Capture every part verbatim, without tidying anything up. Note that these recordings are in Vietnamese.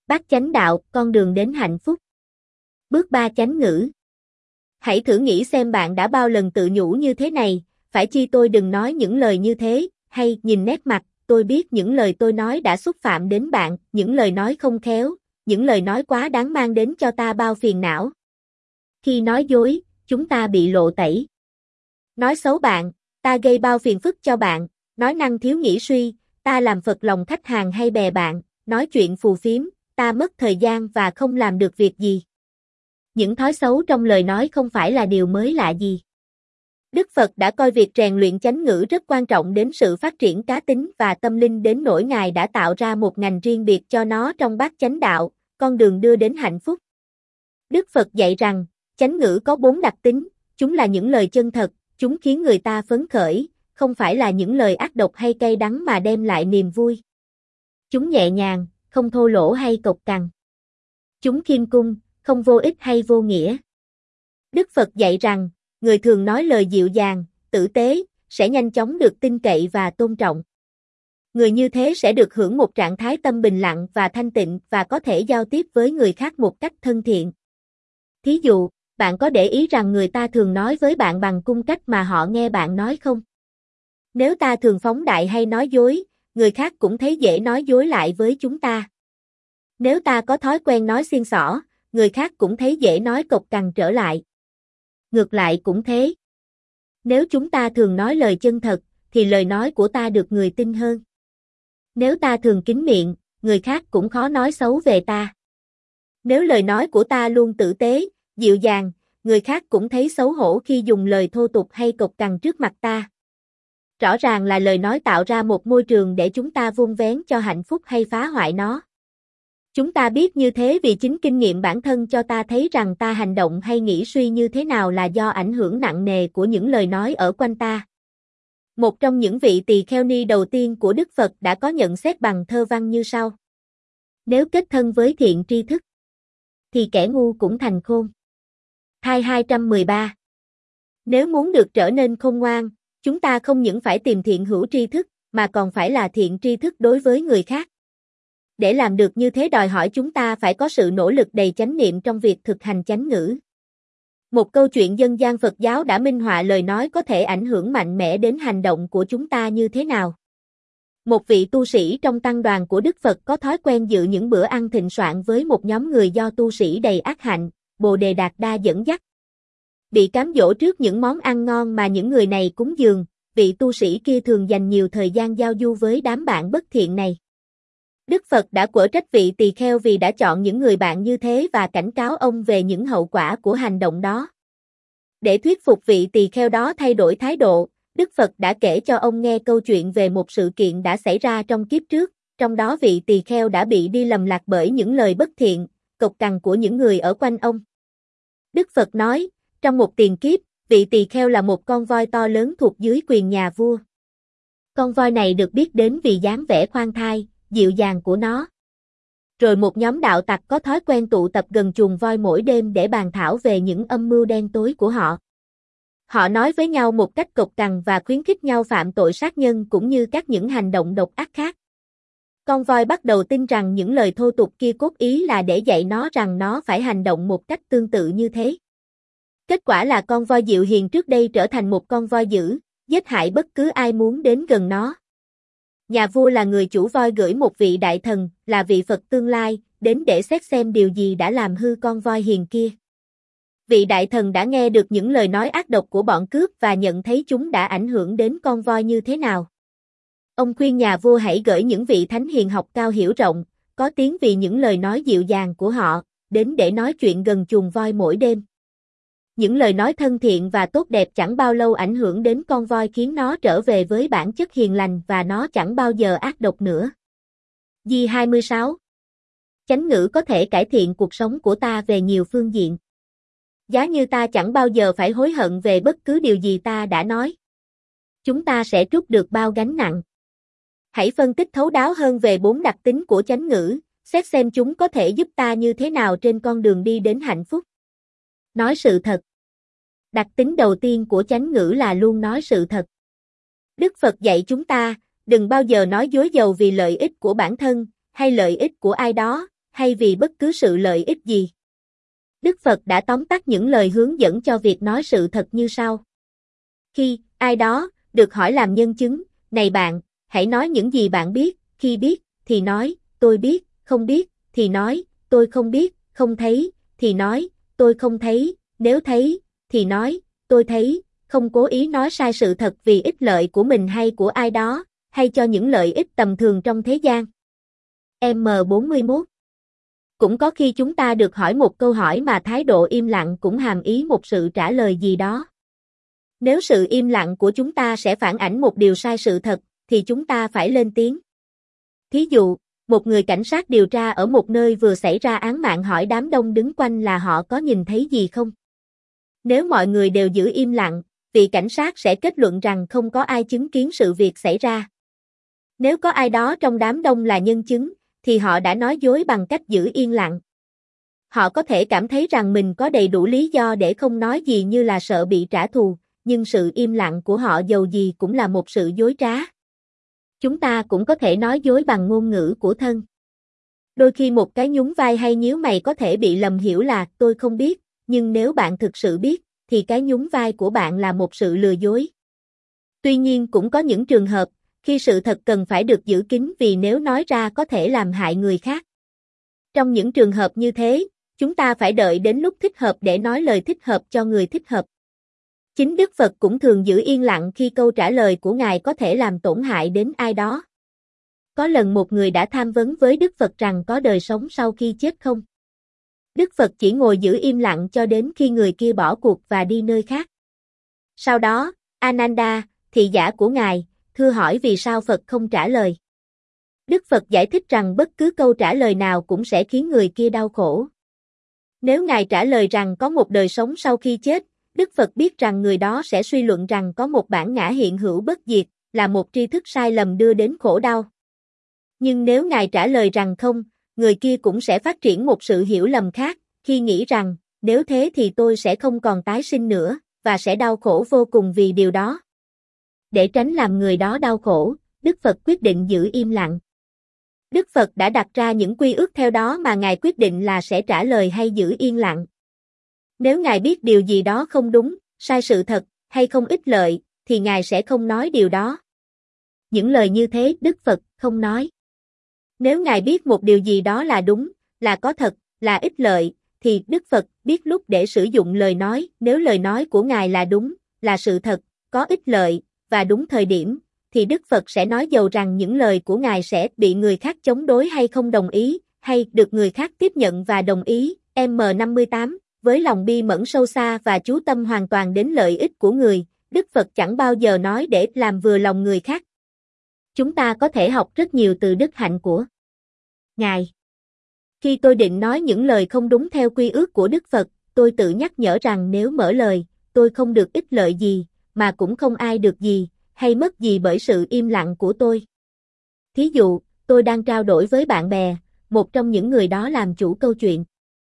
Bát chánh đạo, con đường đến hạnh phúc. Bước ba chánh ngữ. Hãy thử nghĩ xem bạn đã bao lần tự nhủ như thế này, phải chi tôi đừng nói những lời như thế, hay nhìn nét mặt, tôi biết những lời tôi nói đã xúc phạm đến bạn, những lời nói không khéo, những lời nói quá đáng mang đến cho ta bao phiền não. Khi nói dối, chúng ta bị lộ tẩy. Nói xấu bạn, ta gây bao phiền phức cho bạn, nói năng thiếu nghĩ suy, ta làm phật lòng khách hàng hay bè bạn, nói chuyện phù phiếm, ta mất thời gian và không làm được việc gì. Những thói xấu trong lời nói không phải là điều mới lạ gì. Đức Phật đã coi việc rèn luyện chánh ngữ rất quan trọng đến sự phát triển cá tính và tâm linh đến nỗi Ngài đã tạo ra một ngành riêng biệt cho nó trong bát chánh đạo, con đường đưa đến hạnh phúc. Đức Phật dạy rằng, chánh ngữ có bốn đặc tính, chúng là những lời chân thật, chúng khiến người ta phấn khởi, không phải là những lời ác độc hay cay đắng mà đem lại niềm vui. Chúng nhẹ nhàng, không thô lỗ hay cộc cằn. Chúng khiêm cung, không vô ích hay vô nghĩa. Đức Phật dạy rằng, người thường nói lời dịu dàng, tử tế, sẽ nhanh chóng được tin cậy và tôn trọng. Người như thế sẽ được hưởng một trạng thái tâm bình lặng và thanh tịnh và có thể giao tiếp với người khác một cách thân thiện. Thí dụ, bạn có để ý rằng người ta thường nói với bạn bằng cung cách mà họ nghe bạn nói không? Nếu ta thường phóng đại hay nói dối, người khác cũng thấy dễ nói dối lại với chúng ta. Nếu ta có thói quen nói xiên xỏ, người khác cũng thấy dễ nói cộc cằn trở lại. Ngược lại cũng thế. Nếu chúng ta thường nói lời chân thật, thì lời nói của ta được người tin hơn. Nếu ta thường kín miệng, người khác cũng khó nói xấu về ta. Nếu lời nói của ta luôn tử tế, dịu dàng, người khác cũng thấy xấu hổ khi dùng lời thô tục hay cộc cằn trước mặt ta. Rõ ràng là lời nói tạo ra một môi trường để chúng ta vun vén cho hạnh phúc hay phá hoại nó. Chúng ta biết như thế vì chính kinh nghiệm bản thân cho ta thấy rằng ta hành động hay nghĩ suy như thế nào là do ảnh hưởng nặng nề của những lời nói ở quanh ta. Một trong những vị tỳ kheo ni đầu tiên của Đức Phật đã có nhận xét bằng thơ văn như sau. Nếu kết thân với thiện tri thức, thì kẻ ngu cũng thành khôn. Thai hai trăm mười ba. Nếu muốn được trở nên khôn ngoan, chúng ta không những phải tìm thiện hữu tri thức, mà còn phải là thiện tri thức đối với người khác. Để làm được như thế đòi hỏi chúng ta phải có sự nỗ lực đầy chánh niệm trong việc thực hành chánh ngữ. Một câu chuyện dân gian Phật giáo đã minh họa lời nói có thể ảnh hưởng mạnh mẽ đến hành động của chúng ta như thế nào. Một vị tu sĩ trong tăng đoàn của Đức Phật có thói quen dự những bữa ăn thịnh soạn với một nhóm người do tu sĩ đầy ác hạnh, Bồ Đề Đạt Đa dẫn dắt. Bị cám dỗ trước những món ăn ngon mà những người này cúng dường, vị tu sĩ kia thường dành nhiều thời gian giao du với đám bạn bất thiện này. Đức Phật đã quở trách vị tỳ kheo vì đã chọn những người bạn như thế và cảnh cáo ông về những hậu quả của hành động đó. Để thuyết phục vị tỳ kheo đó thay đổi thái độ, Đức Phật đã kể cho ông nghe câu chuyện về một sự kiện đã xảy ra trong kiếp trước, trong đó vị tỳ kheo đã bị đi lầm lạc bởi những lời bất thiện, cộc cằn của những người ở quanh ông. Đức Phật nói, trong một tiền kiếp, vị tỳ kheo là một con voi to lớn thuộc dưới quyền nhà vua. Con voi này được biết đến vì dáng vẻ khoan thai, dịu dàng của nó. Rồi một nhóm đạo tặc có thói quen tụ tập gần chuồng voi mỗi đêm để bàn thảo về những âm mưu đen tối của họ. Họ nói với nhau một cách cộc cằn và khuyến khích nhau phạm tội sát nhân cũng như các những hành động độc ác khác. Con voi bắt đầu tin rằng những lời thô tục kia cốt ý là để dạy nó rằng nó phải hành động một cách tương tự như thế. Kết quả là con voi dịu hiền trước đây trở thành một con voi dữ, giết hại bất cứ ai muốn đến gần nó. Nhà vua là người chủ voi gửi một vị đại thần, là vị Phật tương lai, đến để xét xem điều gì đã làm hư con voi hiền kia. Vị đại thần đã nghe được những lời nói ác độc của bọn cướp và nhận thấy chúng đã ảnh hưởng đến con voi như thế nào. Ông khuyên nhà vua hãy gửi những vị thánh hiền học cao hiểu rộng, có tiếng vì những lời nói dịu dàng của họ, đến để nói chuyện gần chuồng voi mỗi đêm. Những lời nói thân thiện và tốt đẹp chẳng bao lâu ảnh hưởng đến con voi khiến nó trở về với bản chất hiền lành và nó chẳng bao giờ ác độc nữa. Di hai mươi sáu. Chánh ngữ có thể cải thiện cuộc sống của ta về nhiều phương diện. Giá như ta chẳng bao giờ phải hối hận về bất cứ điều gì ta đã nói. Chúng ta sẽ trút được bao gánh nặng. Hãy phân tích thấu đáo hơn về bốn đặc tính của chánh ngữ, xét xem chúng có thể giúp ta như thế nào trên con đường đi đến hạnh phúc. Nói sự thật. Đặc tính đầu tiên của chánh ngữ là luôn nói sự thật. Đức Phật dạy chúng ta, đừng bao giờ nói dối giàu vì lợi ích của bản thân, hay lợi ích của ai đó, hay vì bất cứ sự lợi ích gì. Đức Phật đã tóm tắt những lời hướng dẫn cho việc nói sự thật như sau. Khi ai đó được hỏi làm nhân chứng, này bạn, hãy nói những gì bạn biết, khi biết, thì nói, tôi biết, không biết, thì nói, tôi không biết, không thấy, thì nói, tôi không thấy, nếu thấy, thì nói, tôi thấy, không cố ý nói sai sự thật vì ích lợi của mình hay của ai đó, hay cho những lợi ích tầm thường trong thế gian. M bốn mươi mốt. Cũng có khi chúng ta được hỏi một câu hỏi mà thái độ im lặng cũng hàm ý một sự trả lời gì đó. Nếu sự im lặng của chúng ta sẽ phản ảnh một điều sai sự thật, thì chúng ta phải lên tiếng. Thí dụ, một người cảnh sát điều tra ở một nơi vừa xảy ra án mạng hỏi đám đông đứng quanh là họ có nhìn thấy gì không. Nếu mọi người đều giữ im lặng, vị cảnh sát sẽ kết luận rằng không có ai chứng kiến sự việc xảy ra. Nếu có ai đó trong đám đông là nhân chứng, thì họ đã nói dối bằng cách giữ yên lặng. Họ có thể cảm thấy rằng mình có đầy đủ lý do để không nói gì như là sợ bị trả thù, nhưng sự im lặng của họ dầu gì cũng là một sự dối trá. Chúng ta cũng có thể nói dối bằng ngôn ngữ của thân. Đôi khi một cái nhún vai hay nhíu mày có thể bị lầm hiểu là tôi không biết, nhưng nếu bạn thực sự biết, thì cái nhún vai của bạn là một sự lừa dối. Tuy nhiên cũng có những trường hợp, khi sự thật cần phải được giữ kín vì nếu nói ra có thể làm hại người khác. Trong những trường hợp như thế, chúng ta phải đợi đến lúc thích hợp để nói lời thích hợp cho người thích hợp. Chính Đức Phật cũng thường giữ yên lặng khi câu trả lời của Ngài có thể làm tổn hại đến ai đó. Có lần một người đã tham vấn với Đức Phật rằng có đời sống sau khi chết không? Đức Phật chỉ ngồi giữ im lặng cho đến khi người kia bỏ cuộc và đi nơi khác. Sau đó, Ananda, thị giả của Ngài, thưa hỏi vì sao Phật không trả lời. Đức Phật giải thích rằng bất cứ câu trả lời nào cũng sẽ khiến người kia đau khổ. Nếu Ngài trả lời rằng có một đời sống sau khi chết, Đức Phật biết rằng người đó sẽ suy luận rằng có một bản ngã hiện hữu bất diệt, là một tri thức sai lầm đưa đến khổ đau. Nhưng nếu Ngài trả lời rằng không, người kia cũng sẽ phát triển một sự hiểu lầm khác, khi nghĩ rằng, nếu thế thì tôi sẽ không còn tái sinh nữa, và sẽ đau khổ vô cùng vì điều đó. Để tránh làm người đó đau khổ, Đức Phật quyết định giữ im lặng. Đức Phật đã đặt ra những quy ước theo đó mà Ngài quyết định là sẽ trả lời hay giữ yên lặng. Nếu Ngài biết điều gì đó không đúng, sai sự thật, hay không ích lợi, thì Ngài sẽ không nói điều đó. Những lời như thế Đức Phật không nói. Nếu Ngài biết một điều gì đó là đúng, là có thật, là ích lợi, thì Đức Phật biết lúc để sử dụng lời nói. Nếu lời nói của Ngài là đúng, là sự thật, có ích lợi, và đúng thời điểm, thì Đức Phật sẽ nói dầu rằng những lời của Ngài sẽ bị người khác chống đối hay không đồng ý, hay được người khác tiếp nhận và đồng ý. M năm mươi tám, với lòng bi mẫn sâu xa và chú tâm hoàn toàn đến lợi ích của người, Đức Phật chẳng bao giờ nói để làm vừa lòng người khác. Chúng ta có thể học rất nhiều từ đức hạnh của Ngài. Khi tôi định nói những lời không đúng theo quy ước của Đức Phật, tôi tự nhắc nhở rằng nếu mở lời, tôi không được ích lợi gì, mà cũng không ai được gì, hay mất gì bởi sự im lặng của tôi. Thí dụ, tôi đang trao đổi với bạn bè, một trong những người đó làm chủ câu chuyện.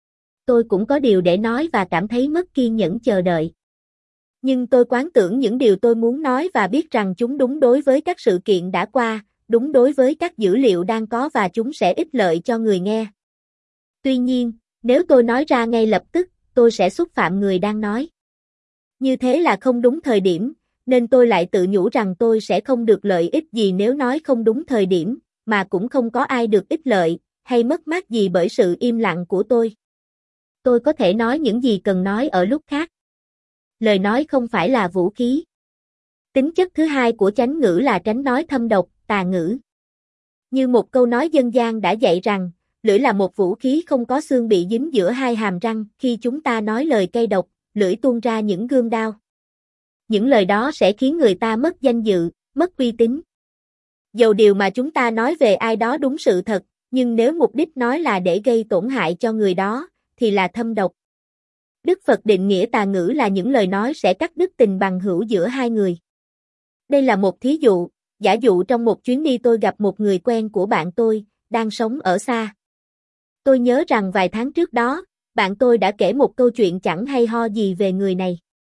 Tôi cũng có điều để nói và cảm thấy mất kiên nhẫn chờ đợi. Nhưng tôi quán tưởng những điều tôi muốn nói và biết rằng chúng đúng đối với các sự kiện đã qua, đúng đối với các dữ liệu đang có và chúng sẽ ích lợi cho người nghe. Tuy nhiên, nếu tôi nói ra ngay lập tức, tôi sẽ xúc phạm người đang nói. Như thế là không đúng thời điểm, nên tôi lại tự nhủ rằng tôi sẽ không được lợi ích gì nếu nói không đúng thời điểm, mà cũng không có ai được ích lợi, hay mất mát gì bởi sự im lặng của tôi. Tôi có thể nói những gì cần nói ở lúc khác. Lời nói không phải là vũ khí. Tính chất thứ hai của chánh ngữ là tránh nói thâm độc, tà ngữ. Như một câu nói dân gian đã dạy rằng, lưỡi là một vũ khí không có xương bị dính giữa hai hàm răng, khi chúng ta nói lời cay độc, lưỡi tuôn ra những gươm đao. Những lời đó sẽ khiến người ta mất danh dự, mất uy tín. Dầu điều mà chúng ta nói về ai đó đúng sự thật, nhưng nếu mục đích nói là để gây tổn hại cho người đó, thì là thâm độc. Đức Phật định nghĩa tà ngữ là những lời nói sẽ cắt đứt tình bằng hữu giữa hai người. Đây là một thí dụ, giả dụ trong một chuyến đi tôi gặp một người quen của bạn tôi, đang sống ở xa. Tôi nhớ rằng vài tháng trước đó, bạn tôi đã kể một câu chuyện chẳng hay ho gì về người này.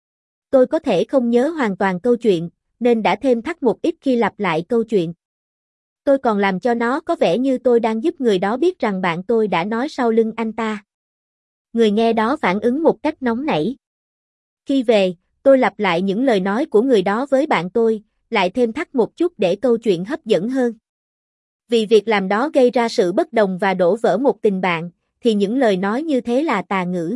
Tôi có thể không nhớ hoàn toàn câu chuyện, nên đã thêm thắt một ít khi lặp lại câu chuyện. Tôi còn làm cho nó có vẻ như tôi đang giúp người đó biết rằng bạn tôi đã nói sau lưng anh ta. Người nghe đó phản ứng một cách nóng nảy. Khi về, tôi lặp lại những lời nói của người đó với bạn tôi, lại thêm thắt một chút để câu chuyện hấp dẫn hơn. Vì việc làm đó gây ra sự bất đồng và đổ vỡ một tình bạn, thì những lời nói như thế là tà ngữ.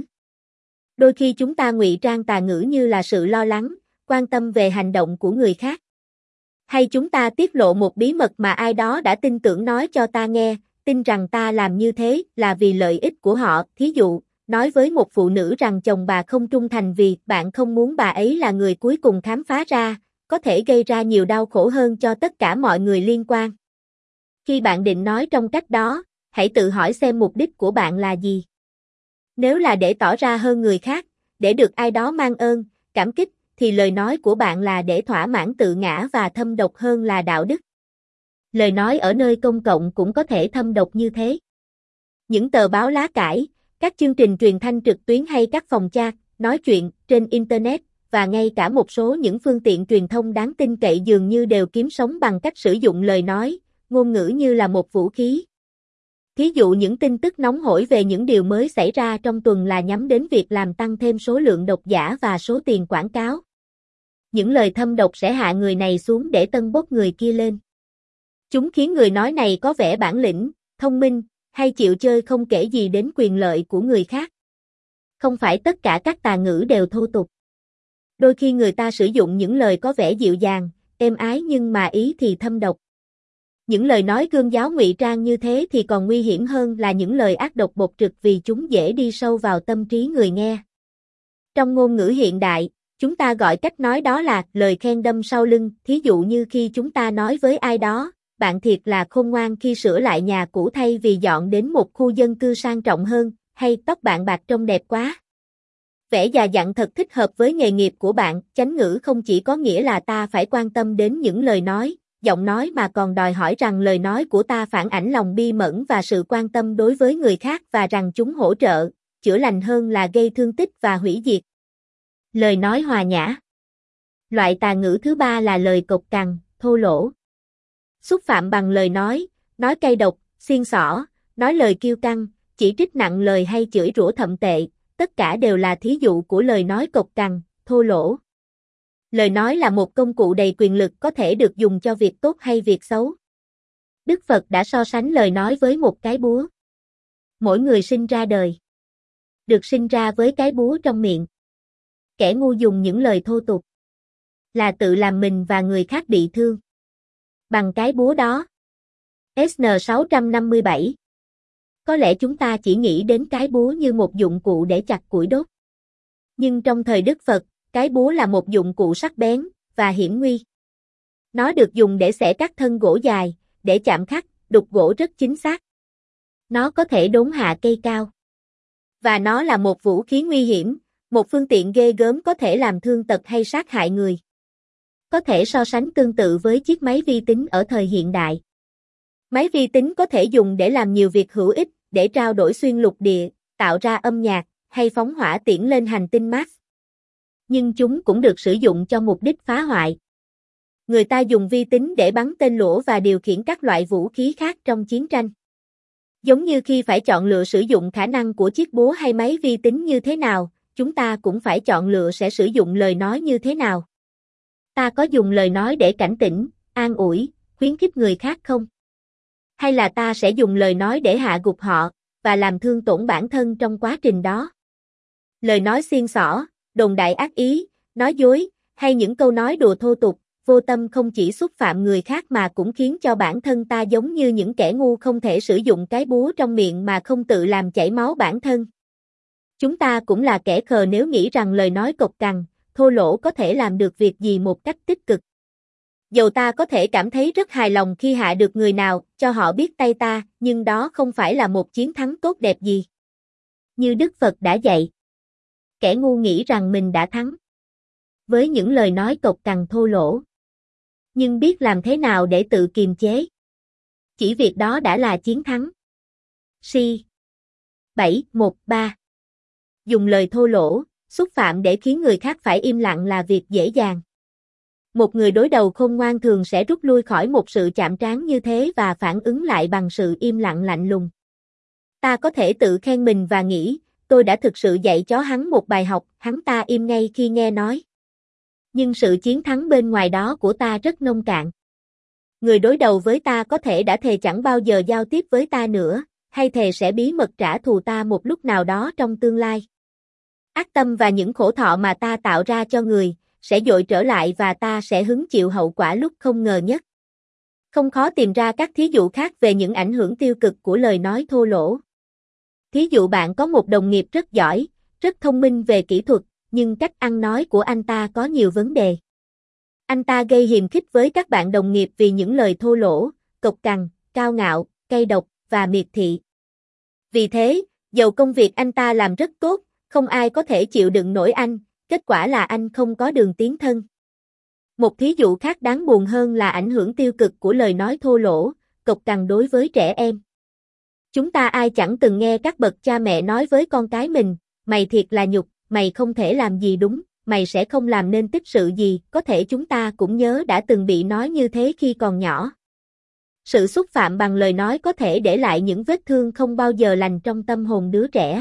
Đôi khi chúng ta ngụy trang tà ngữ như là sự lo lắng, quan tâm về hành động của người khác. Hay chúng ta tiết lộ một bí mật mà ai đó đã tin tưởng nói cho ta nghe, tin rằng ta làm như thế là vì lợi ích của họ. Thí dụ, nói với một phụ nữ rằng chồng bà không trung thành vì bạn không muốn bà ấy là người cuối cùng khám phá ra, có thể gây ra nhiều đau khổ hơn cho tất cả mọi người liên quan. Khi bạn định nói trong cách đó, hãy tự hỏi xem mục đích của bạn là gì. Nếu là để tỏ ra hơn người khác, để được ai đó mang ơn, cảm kích, thì lời nói của bạn là để thỏa mãn tự ngã và thâm độc hơn là đạo đức. Lời nói ở nơi công cộng cũng có thể thâm độc như thế. Những tờ báo lá cải, các chương trình truyền thanh trực tuyến hay các phòng chat, nói chuyện trên Internet, và ngay cả một số những phương tiện truyền thông đáng tin cậy dường như đều kiếm sống bằng cách sử dụng lời nói, ngôn ngữ như là một vũ khí. Thí dụ những tin tức nóng hổi về những điều mới xảy ra trong tuần là nhắm đến việc làm tăng thêm số lượng độc giả và số tiền quảng cáo. Những lời thâm độc sẽ hạ người này xuống để tâng bốc người kia lên. Chúng khiến người nói này có vẻ bản lĩnh, thông minh, hay chịu chơi không kể gì đến quyền lợi của người khác. Không phải tất cả các tà ngữ đều thô tục. Đôi khi người ta sử dụng những lời có vẻ dịu dàng, êm ái nhưng mà ý thì thâm độc. Những lời nói gương giáo ngụy trang như thế thì còn nguy hiểm hơn là những lời ác độc bộc trực vì chúng dễ đi sâu vào tâm trí người nghe. Trong ngôn ngữ hiện đại, chúng ta gọi cách nói đó là lời khen đâm sau lưng, thí dụ như khi chúng ta nói với ai đó, bạn thiệt là khôn ngoan khi sửa lại nhà cũ thay vì dọn đến một khu dân cư sang trọng hơn, hay tóc bạn bạc trông đẹp quá. Vẻ già dặn thật thích hợp với nghề nghiệp của bạn. Chánh ngữ không chỉ có nghĩa là ta phải quan tâm đến những lời nói, giọng nói mà còn đòi hỏi rằng lời nói của ta phản ảnh lòng bi mẫn và sự quan tâm đối với người khác và rằng chúng hỗ trợ, chữa lành hơn là gây thương tích và hủy diệt. Lời nói hòa nhã. Loại tà ngữ thứ ba là lời cộc cằn, thô lỗ. Xúc phạm bằng lời nói, nói cay độc, xiên xỏ, nói lời kiêu căng, chỉ trích nặng lời hay chửi rủa thậm tệ, tất cả đều là thí dụ của lời nói cộc cằn, thô lỗ. Lời nói là một công cụ đầy quyền lực có thể được dùng cho việc tốt hay việc xấu. Đức Phật đã so sánh lời nói với một cái búa. Mỗi người sinh ra đời, được sinh ra với cái búa trong miệng. Kẻ ngu dùng những lời thô tục, là tự làm mình và người khác bị thương bằng cái búa đó. ét en sáu năm bảy. Có lẽ chúng ta chỉ nghĩ đến cái búa như một dụng cụ để chặt củi đốt. Nhưng trong thời Đức Phật, cái búa là một dụng cụ sắc bén và hiểm nguy. Nó được dùng để xẻ các thân gỗ dài, để chạm khắc, đục gỗ rất chính xác. Nó có thể đốn hạ cây cao. Và nó là một vũ khí nguy hiểm, một phương tiện ghê gớm có thể làm thương tật hay sát hại người. Có thể so sánh tương tự với chiếc máy vi tính ở thời hiện đại. Máy vi tính có thể dùng để làm nhiều việc hữu ích, để trao đổi xuyên lục địa, tạo ra âm nhạc, hay phóng hỏa tiễn lên hành tinh Mars. Nhưng chúng cũng được sử dụng cho mục đích phá hoại. Người ta dùng vi tính để bắn tên lửa và điều khiển các loại vũ khí khác trong chiến tranh. Giống như khi phải chọn lựa sử dụng khả năng của chiếc búa hay máy vi tính như thế nào, chúng ta cũng phải chọn lựa sẽ sử dụng lời nói như thế nào. Ta có dùng lời nói để cảnh tỉnh, an ủi, khuyến khích người khác không? Hay là ta sẽ dùng lời nói để hạ gục họ, và làm thương tổn bản thân trong quá trình đó? Lời nói xiên xỏ, đồn đại ác ý, nói dối, hay những câu nói đùa thô tục, vô tâm không chỉ xúc phạm người khác mà cũng khiến cho bản thân ta giống như những kẻ ngu không thể sử dụng cái búa trong miệng mà không tự làm chảy máu bản thân. Chúng ta cũng là kẻ khờ nếu nghĩ rằng lời nói cộc cằn, thô lỗ có thể làm được việc gì một cách tích cực. Dầu ta có thể cảm thấy rất hài lòng khi hạ được người nào, cho họ biết tay ta, nhưng đó không phải là một chiến thắng tốt đẹp gì. Như Đức Phật đã dạy, kẻ ngu nghĩ rằng mình đã thắng với những lời nói cộc cằn thô lỗ, nhưng biết làm thế nào để tự kiềm chế. Chỉ việc đó đã là chiến thắng. Si bảy một ba. Dùng lời thô lỗ, xúc phạm để khiến người khác phải im lặng là việc dễ dàng. Một người đối đầu khôn ngoan thường sẽ rút lui khỏi một sự chạm trán như thế và phản ứng lại bằng sự im lặng lạnh lùng. Ta có thể tự khen mình và nghĩ, tôi đã thực sự dạy chó hắn một bài học, hắn ta im ngay khi nghe nói. Nhưng sự chiến thắng bên ngoài đó của ta rất nông cạn. Người đối đầu với ta có thể đã thề chẳng bao giờ giao tiếp với ta nữa, hay thề sẽ bí mật trả thù ta một lúc nào đó trong tương lai. Ác tâm và những khổ thọ mà ta tạo ra cho người, sẽ dội trở lại và ta sẽ hứng chịu hậu quả lúc không ngờ nhất. Không khó tìm ra các thí dụ khác về những ảnh hưởng tiêu cực của lời nói thô lỗ. Thí dụ bạn có một đồng nghiệp rất giỏi, rất thông minh về kỹ thuật, nhưng cách ăn nói của anh ta có nhiều vấn đề. Anh ta gây hiềm khích với các bạn đồng nghiệp vì những lời thô lỗ, cộc cằn, cao ngạo, cay độc và miệt thị. Vì thế, dầu công việc anh ta làm rất tốt, không ai có thể chịu đựng nổi anh, kết quả là anh không có đường tiến thân. Một thí dụ khác đáng buồn hơn là ảnh hưởng tiêu cực của lời nói thô lỗ, cộc cằn đối với trẻ em. Chúng ta ai chẳng từng nghe các bậc cha mẹ nói với con cái mình, mày thiệt là nhục, mày không thể làm gì đúng, mày sẽ không làm nên tích sự gì, có thể chúng ta cũng nhớ đã từng bị nói như thế khi còn nhỏ. Sự xúc phạm bằng lời nói có thể để lại những vết thương không bao giờ lành trong tâm hồn đứa trẻ.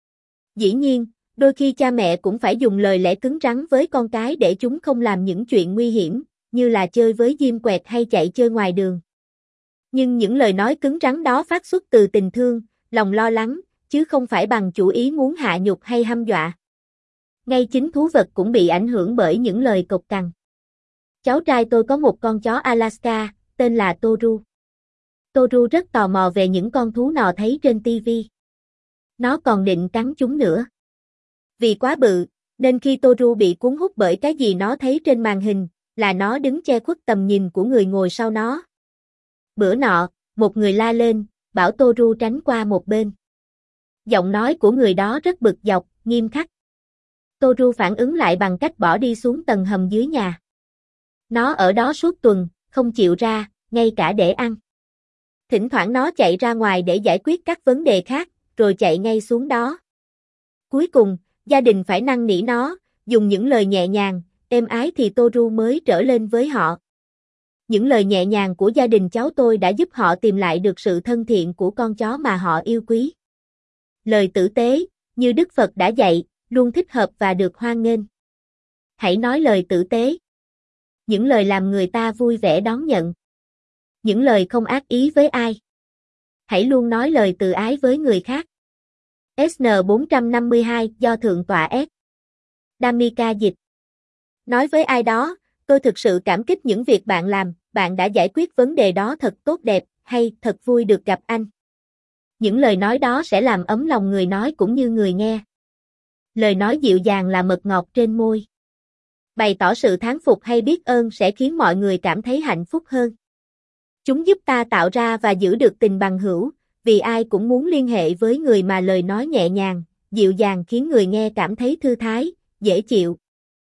Dĩ nhiên, đôi khi cha mẹ cũng phải dùng lời lẽ cứng rắn với con cái để chúng không làm những chuyện nguy hiểm, như là chơi với diêm quẹt hay chạy chơi ngoài đường. Nhưng những lời nói cứng rắn đó phát xuất từ tình thương, lòng lo lắng, chứ không phải bằng chủ ý muốn hạ nhục hay hăm dọa. Ngay chính thú vật cũng bị ảnh hưởng bởi những lời cộc cằn. Cháu trai tôi có một con chó Alaska, tên là Toru. Toru rất tò mò về những con thú nó thấy trên ti vi. Nó còn định cắn chúng nữa. Vì quá bự, nên khi Toru bị cuốn hút bởi cái gì nó thấy trên màn hình, là nó đứng che khuất tầm nhìn của người ngồi sau nó. Bữa nọ, một người la lên, bảo Toru tránh qua một bên. Giọng nói của người đó rất bực dọc, nghiêm khắc. Toru phản ứng lại bằng cách bỏ đi xuống tầng hầm dưới nhà. Nó ở đó suốt tuần, không chịu ra, ngay cả để ăn. Thỉnh thoảng nó chạy ra ngoài để giải quyết các vấn đề khác, rồi chạy ngay xuống đó. Cuối cùng, gia đình phải năn nỉ nó, dùng những lời nhẹ nhàng, êm ái thì Toru mới trở lên với họ. Những lời nhẹ nhàng của gia đình cháu tôi đã giúp họ tìm lại được sự thân thiện của con chó mà họ yêu quý. Lời tử tế, như Đức Phật đã dạy, luôn thích hợp và được hoan nghênh. Hãy nói lời tử tế. Những lời làm người ta vui vẻ đón nhận. Những lời không ác ý với ai. Hãy luôn nói lời từ ái với người khác. ét en bốn trăm năm mươi hai do Thượng tọa S. Dhammika dịch. Nói với ai đó, tôi thực sự cảm kích những việc bạn làm, bạn đã giải quyết vấn đề đó thật tốt đẹp, hay thật vui được gặp anh. Những lời nói đó sẽ làm ấm lòng người nói cũng như người nghe. Lời nói dịu dàng là mật ngọt trên môi. Bày tỏ sự thán phục hay biết ơn sẽ khiến mọi người cảm thấy hạnh phúc hơn. Chúng giúp ta tạo ra và giữ được tình bằng hữu, vì ai cũng muốn liên hệ với người mà lời nói nhẹ nhàng, dịu dàng khiến người nghe cảm thấy thư thái, dễ chịu.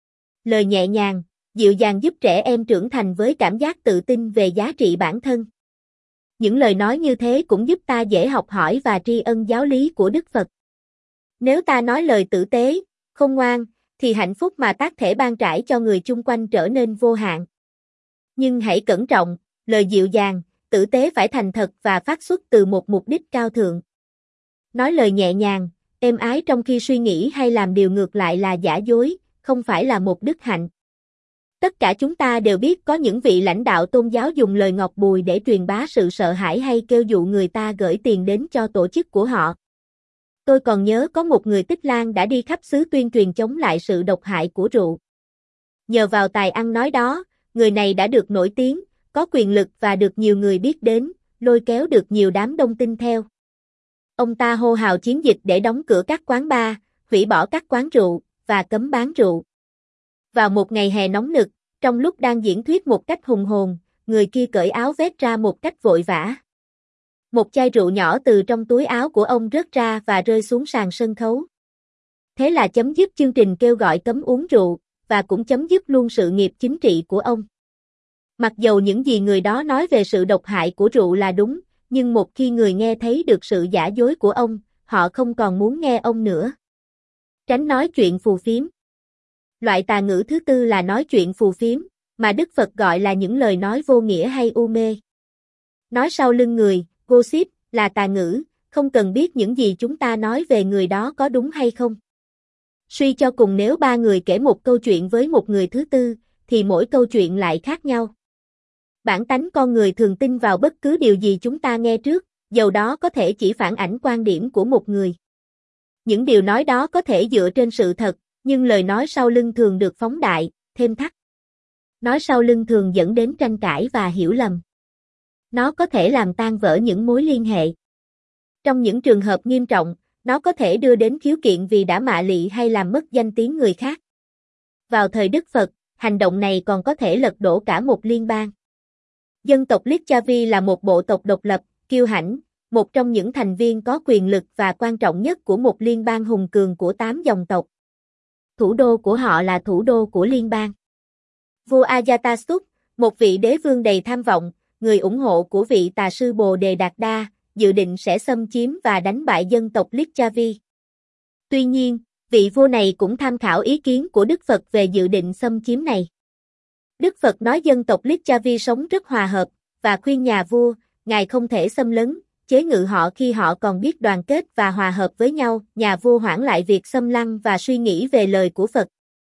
Lời nhẹ nhàng, dịu dàng giúp trẻ em trưởng thành với cảm giác tự tin về giá trị bản thân. Những lời nói như thế cũng giúp ta dễ học hỏi và tri ân giáo lý của Đức Phật. Nếu ta nói lời tử tế, khôn ngoan, thì hạnh phúc mà tác thể ban trải cho người chung quanh trở nên vô hạn. Nhưng hãy cẩn trọng, lời dịu dàng, tử tế phải thành thật và phát xuất từ một mục đích cao thượng. Nói lời nhẹ nhàng, êm ái trong khi suy nghĩ hay làm điều ngược lại là giả dối, không phải là một đức hạnh. Tất cả chúng ta đều biết có những vị lãnh đạo tôn giáo dùng lời ngọc bùi để truyền bá sự sợ hãi hay kêu dụ người ta gửi tiền đến cho tổ chức của họ. Tôi còn nhớ có một người Tích Lan đã đi khắp xứ tuyên truyền chống lại sự độc hại của rượu. Nhờ vào tài ăn nói đó, người này đã được nổi tiếng, có quyền lực và được nhiều người biết đến, lôi kéo được nhiều đám đông tin theo. Ông ta hô hào chiến dịch để đóng cửa các quán bar, hủy bỏ các quán rượu, và cấm bán rượu. Vào một ngày hè nóng nực, trong lúc đang diễn thuyết một cách hùng hồn, người kia cởi áo vét ra một cách vội vã. Một chai rượu nhỏ từ trong túi áo của ông rớt ra và rơi xuống sàn sân khấu. Thế là chấm dứt chương trình kêu gọi cấm uống rượu, và cũng chấm dứt luôn sự nghiệp chính trị của ông. Mặc dầu những gì người đó nói về sự độc hại của rượu là đúng, nhưng một khi người nghe thấy được sự giả dối của ông, họ không còn muốn nghe ông nữa. Tránh nói chuyện phù phiếm. Loại tà ngữ thứ tư là nói chuyện phù phiếm, mà Đức Phật gọi là những lời nói vô nghĩa hay u mê. Nói sau lưng người, gossip, là tà ngữ, không cần biết những gì chúng ta nói về người đó có đúng hay không. Suy cho cùng nếu ba người kể một câu chuyện với một người thứ tư, thì mỗi câu chuyện lại khác nhau. Bản tánh con người thường tin vào bất cứ điều gì chúng ta nghe trước, dầu đó có thể chỉ phản ảnh quan điểm của một người. Những điều nói đó có thể dựa trên sự thật, nhưng lời nói sau lưng thường được phóng đại, thêm thắt. Nói sau lưng thường dẫn đến tranh cãi và hiểu lầm. Nó có thể làm tan vỡ những mối liên hệ. Trong những trường hợp nghiêm trọng, nó có thể đưa đến khiếu kiện vì đã mạ lị hay làm mất danh tiếng người khác. Vào thời Đức Phật, hành động này còn có thể lật đổ cả một liên bang. Dân tộc Licchavi là một bộ tộc độc lập, kiêu hãnh, một trong những thành viên có quyền lực và quan trọng nhất của một liên bang hùng cường của tám dòng tộc. Thủ đô của họ là thủ đô của liên bang. Vua Ajatasattu, một vị đế vương đầy tham vọng, người ủng hộ của vị tà sư Bồ Đề Đạt Đa, dự định sẽ xâm chiếm và đánh bại dân tộc Licchavi. Tuy nhiên, vị vua này cũng tham khảo ý kiến của Đức Phật về dự định xâm chiếm này. Đức Phật nói dân tộc Licchavi sống rất hòa hợp, và khuyên nhà vua, ngài không thể xâm lấn, chế ngự họ khi họ còn biết đoàn kết và hòa hợp với nhau. Nhà vua hoãn lại việc xâm lăng và suy nghĩ về lời của Phật.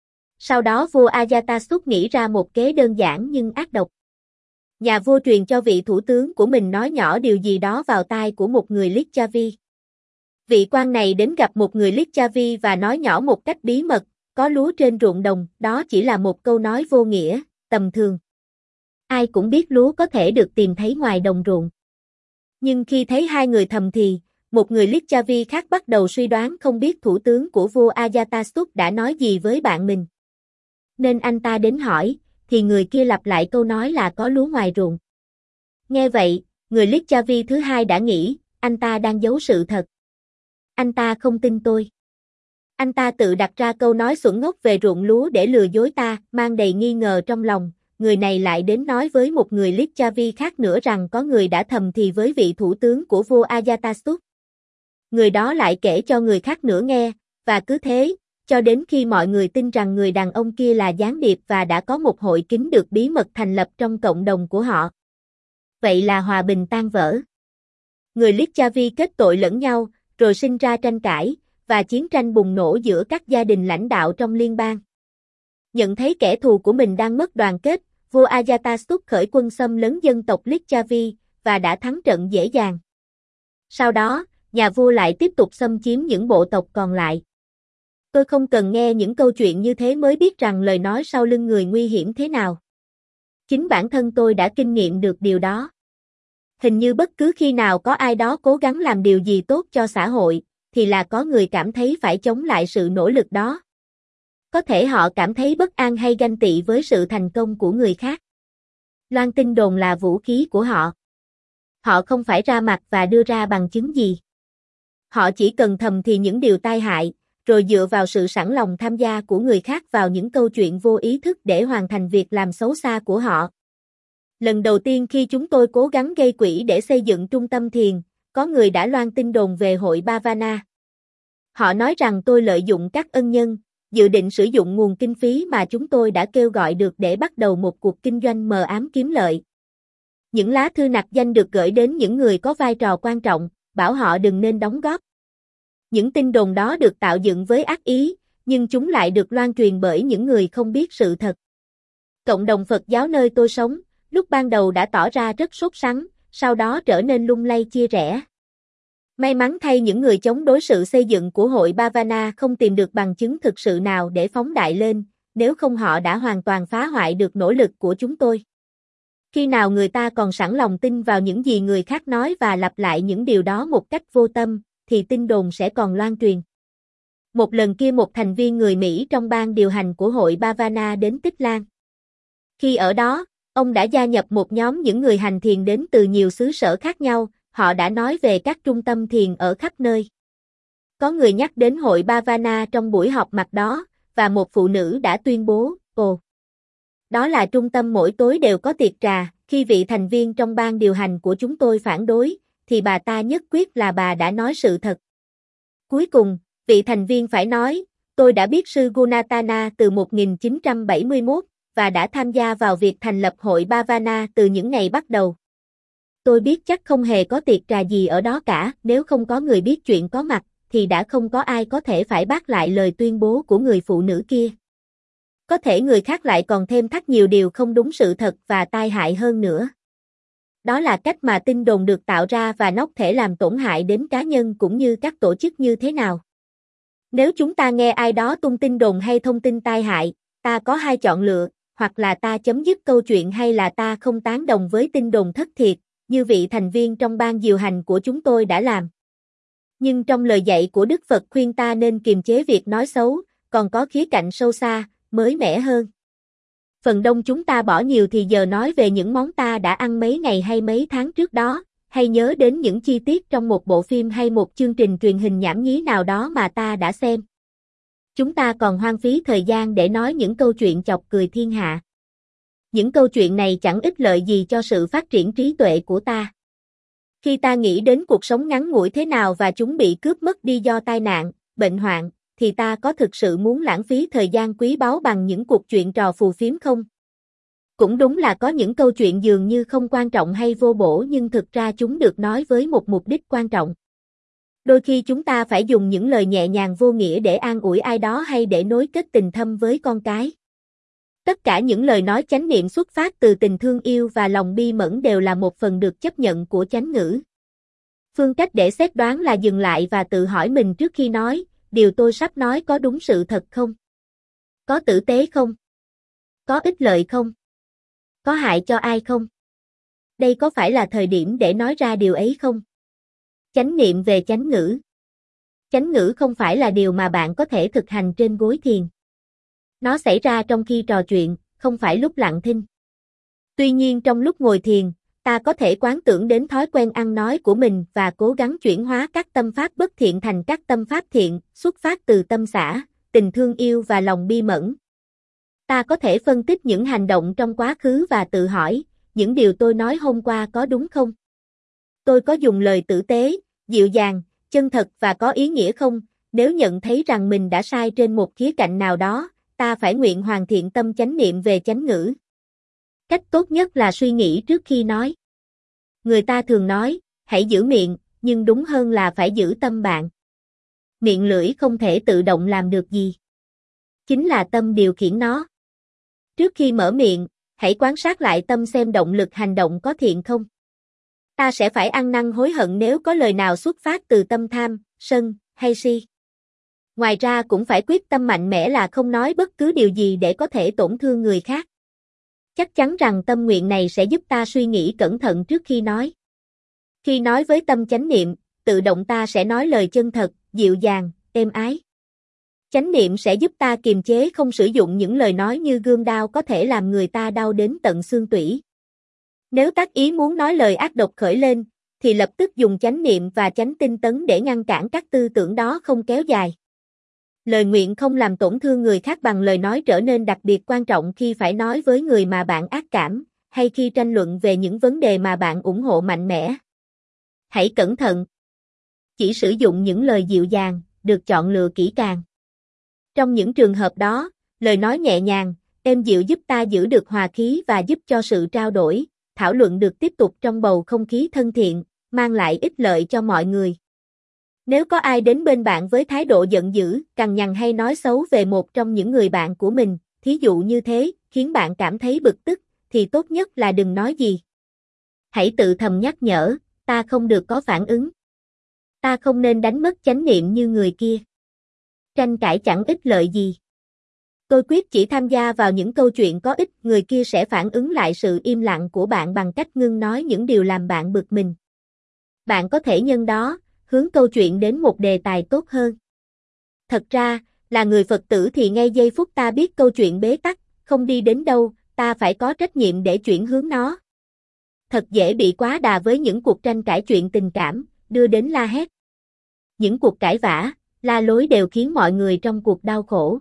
Sau đó vua Ajatasattu nghĩ ra một kế đơn giản nhưng ác độc. Nhà vua truyền cho vị thủ tướng của mình nói nhỏ điều gì đó vào tai của một người Licchavi. Vị quan này đến gặp một người Licchavi và nói nhỏ một cách bí mật, có lúa trên ruộng đồng, đó chỉ là một câu nói vô nghĩa, tầm thường. Ai cũng biết lúa có thể được tìm thấy ngoài đồng ruộng. Nhưng khi thấy hai người thầm thì, một người Licchavi khác bắt đầu suy đoán không biết thủ tướng của vua Ajatasattu đã nói gì với bạn mình. Nên anh ta đến hỏi, thì người kia lặp lại câu nói là có lúa ngoài ruộng. Nghe vậy, người Licchavi thứ hai đã nghĩ, anh ta đang giấu sự thật. Anh ta không tin tôi. Anh ta tự đặt ra câu nói xuẩn ngốc về ruộng lúa để lừa dối ta, mang đầy nghi ngờ trong lòng. Người này lại đến nói với một người Licchavi khác nữa rằng có người đã thầm thì với vị thủ tướng của vua Ajatasattu. Người đó lại kể cho người khác nữa nghe, và cứ thế, cho đến khi mọi người tin rằng người đàn ông kia là gián điệp và đã có một hội kín được bí mật thành lập trong cộng đồng của họ. Vậy là hòa bình tan vỡ. Người Licchavi kết tội lẫn nhau, rồi sinh ra tranh cãi, và chiến tranh bùng nổ giữa các gia đình lãnh đạo trong liên bang. Nhận thấy kẻ thù của mình đang mất đoàn kết, vua Ajatasattu khởi quân xâm lấn dân tộc Licchavi, và đã thắng trận dễ dàng. Sau đó, nhà vua lại tiếp tục xâm chiếm những bộ tộc còn lại. Tôi không cần nghe những câu chuyện như thế mới biết rằng lời nói sau lưng người nguy hiểm thế nào. Chính bản thân tôi đã kinh nghiệm được điều đó. Hình như bất cứ khi nào có ai đó cố gắng làm điều gì tốt cho xã hội, thì là có người cảm thấy phải chống lại sự nỗ lực đó. Có thể họ cảm thấy bất an hay ganh tị với sự thành công của người khác. Loan tin đồn là vũ khí của họ. Họ không phải ra mặt và đưa ra bằng chứng gì. Họ chỉ cần thầm thì những điều tai hại, rồi dựa vào sự sẵn lòng tham gia của người khác vào những câu chuyện vô ý thức để hoàn thành việc làm xấu xa của họ. Lần đầu tiên khi chúng tôi cố gắng gây quỹ để xây dựng trung tâm thiền, có người đã loan tin đồn về hội Bhavana. Họ nói rằng tôi lợi dụng các ân nhân, dự định sử dụng nguồn kinh phí mà chúng tôi đã kêu gọi được để bắt đầu một cuộc kinh doanh mờ ám kiếm lợi. Những lá thư nặc danh được gửi đến những người có vai trò quan trọng, bảo họ đừng nên đóng góp. Những tin đồn đó được tạo dựng với ác ý, nhưng chúng lại được loan truyền bởi những người không biết sự thật. Cộng đồng Phật giáo nơi tôi sống, lúc ban đầu đã tỏ ra rất sốt sắng, sau đó trở nên lung lay chia rẽ. May mắn thay những người chống đối sự xây dựng của hội Bhavana không tìm được bằng chứng thực sự nào để phóng đại lên, nếu không họ đã hoàn toàn phá hoại được nỗ lực của chúng tôi. Khi nào người ta còn sẵn lòng tin vào những gì người khác nói và lặp lại những điều đó một cách vô tâm, thì tin đồn sẽ còn loan truyền. Một lần kia một thành viên người Mỹ trong ban điều hành của hội Bhavana đến Tích Lan. Khi ở đó, ông đã gia nhập một nhóm những người hành thiền đến từ nhiều xứ sở khác nhau, họ đã nói về các trung tâm thiền ở khắp nơi. Có người nhắc đến hội Bhavana trong buổi họp mặt đó, và một phụ nữ đã tuyên bố, ồ, đó là trung tâm mỗi tối đều có tiệc trà. Khi vị thành viên trong ban điều hành của chúng tôi phản đối, thì bà ta nhất quyết là bà đã nói sự thật. Cuối cùng, vị thành viên phải nói, tôi đã biết sư Gunatana từ một nghìn chín trăm bảy mươi mốt, và đã tham gia vào việc thành lập hội Bhavana từ những ngày bắt đầu. Tôi biết chắc không hề có tiệc trà gì ở đó cả, nếu không có người biết chuyện có mặt, thì đã không có ai có thể phải bác lại lời tuyên bố của người phụ nữ kia. Có thể người khác lại còn thêm thắt nhiều điều không đúng sự thật và tai hại hơn nữa. Đó là cách mà tin đồn được tạo ra và nó có thể làm tổn hại đến cá nhân cũng như các tổ chức như thế nào. Nếu chúng ta nghe ai đó tung tin đồn hay thông tin tai hại, ta có hai chọn lựa, hoặc là ta chấm dứt câu chuyện hay là ta không tán đồng với tin đồn thất thiệt, như vị thành viên trong ban điều hành của chúng tôi đã làm. Nhưng trong lời dạy của Đức Phật khuyên ta nên kiềm chế việc nói xấu, còn có khía cạnh sâu xa, mới mẻ hơn. Phần đông chúng ta bỏ nhiều thì giờ nói về những món ta đã ăn mấy ngày hay mấy tháng trước đó, hay nhớ đến những chi tiết trong một bộ phim hay một chương trình truyền hình nhảm nhí nào đó mà ta đã xem. Chúng ta còn hoang phí thời gian để nói những câu chuyện chọc cười thiên hạ. Những câu chuyện này chẳng ích lợi gì cho sự phát triển trí tuệ của ta. Khi ta nghĩ đến cuộc sống ngắn ngủi thế nào và chúng bị cướp mất đi do tai nạn, bệnh hoạn, thì ta có thực sự muốn lãng phí thời gian quý báu bằng những cuộc chuyện trò phù phiếm không? Cũng đúng là có những câu chuyện dường như không quan trọng hay vô bổ nhưng thực ra chúng được nói với một mục đích quan trọng. Đôi khi chúng ta phải dùng những lời nhẹ nhàng vô nghĩa để an ủi ai đó hay để nối kết tình thâm với con cái. Tất cả những lời nói chánh niệm xuất phát từ tình thương yêu và lòng bi mẫn đều là một phần được chấp nhận của chánh ngữ. Phương cách để xét đoán là dừng lại và tự hỏi mình trước khi nói, điều tôi sắp nói có đúng sự thật không? Có tử tế không? Có ích lợi không? Có hại cho ai không? Đây có phải là thời điểm để nói ra điều ấy không? Chánh niệm về chánh ngữ. Chánh ngữ không phải là điều mà bạn có thể thực hành trên gối thiền. Nó xảy ra trong khi trò chuyện, không phải lúc lặng thinh. Tuy nhiên trong lúc ngồi thiền, ta có thể quán tưởng đến thói quen ăn nói của mình và cố gắng chuyển hóa các tâm pháp bất thiện thành các tâm pháp thiện, xuất phát từ tâm xả, tình thương yêu và lòng bi mẫn. Ta có thể phân tích những hành động trong quá khứ và tự hỏi, những điều tôi nói hôm qua có đúng không? Tôi có dùng lời tử tế, dịu dàng, chân thật và có ý nghĩa không? Nếu nhận thấy rằng mình đã sai trên một khía cạnh nào đó, ta phải nguyện hoàn thiện tâm chánh niệm về chánh ngữ. Cách tốt nhất là suy nghĩ trước khi nói. Người ta thường nói, hãy giữ miệng, nhưng đúng hơn là phải giữ tâm bạn. Miệng lưỡi không thể tự động làm được gì. Chính là tâm điều khiển nó. Trước khi mở miệng, hãy quan sát lại tâm xem động lực hành động có thiện không. Ta sẽ phải ăn năn hối hận nếu có lời nào xuất phát từ tâm tham, sân, hay si. Ngoài ra cũng phải quyết tâm mạnh mẽ là không nói bất cứ điều gì để có thể tổn thương người khác. Chắc chắn rằng tâm nguyện này sẽ giúp ta suy nghĩ cẩn thận trước khi nói. Khi nói với tâm chánh niệm, tự động ta sẽ nói lời chân thật, dịu dàng, êm ái. Chánh niệm sẽ giúp ta kiềm chế không sử dụng những lời nói như gươm đao có thể làm người ta đau đến tận xương tủy. Nếu tác ý muốn nói lời ác độc khởi lên, thì lập tức dùng chánh niệm và chánh tinh tấn để ngăn cản các tư tưởng đó không kéo dài. Lời nguyện không làm tổn thương người khác bằng lời nói trở nên đặc biệt quan trọng khi phải nói với người mà bạn ác cảm, hay khi tranh luận về những vấn đề mà bạn ủng hộ mạnh mẽ. Hãy cẩn thận. Chỉ sử dụng những lời dịu dàng, được chọn lựa kỹ càng. Trong những trường hợp đó, lời nói nhẹ nhàng, êm dịu giúp ta giữ được hòa khí và giúp cho sự trao đổi, thảo luận được tiếp tục trong bầu không khí thân thiện, mang lại ích lợi cho mọi người. Nếu có ai đến bên bạn với thái độ giận dữ, cằn nhằn hay nói xấu về một trong những người bạn của mình, thí dụ như thế, khiến bạn cảm thấy bực tức, thì tốt nhất là đừng nói gì. Hãy tự thầm nhắc nhở, ta không được có phản ứng. Ta không nên đánh mất chánh niệm như người kia. Tranh cãi chẳng ích lợi gì. Tôi quyết chỉ tham gia vào những câu chuyện có ích, người kia sẽ phản ứng lại sự im lặng của bạn bằng cách ngưng nói những điều làm bạn bực mình. Bạn có thể nhân đó, hướng câu chuyện đến một đề tài tốt hơn. Thật ra, là người Phật tử thì ngay giây phút ta biết câu chuyện bế tắc, không đi đến đâu, ta phải có trách nhiệm để chuyển hướng nó. Thật dễ bị quá đà với những cuộc tranh cãi chuyện tình cảm, đưa đến la hét. Những cuộc cãi vã, la lối đều khiến mọi người trong cuộc đau khổ.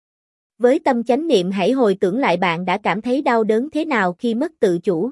Với tâm chánh niệm hãy hồi tưởng lại bạn đã cảm thấy đau đớn thế nào khi mất tự chủ.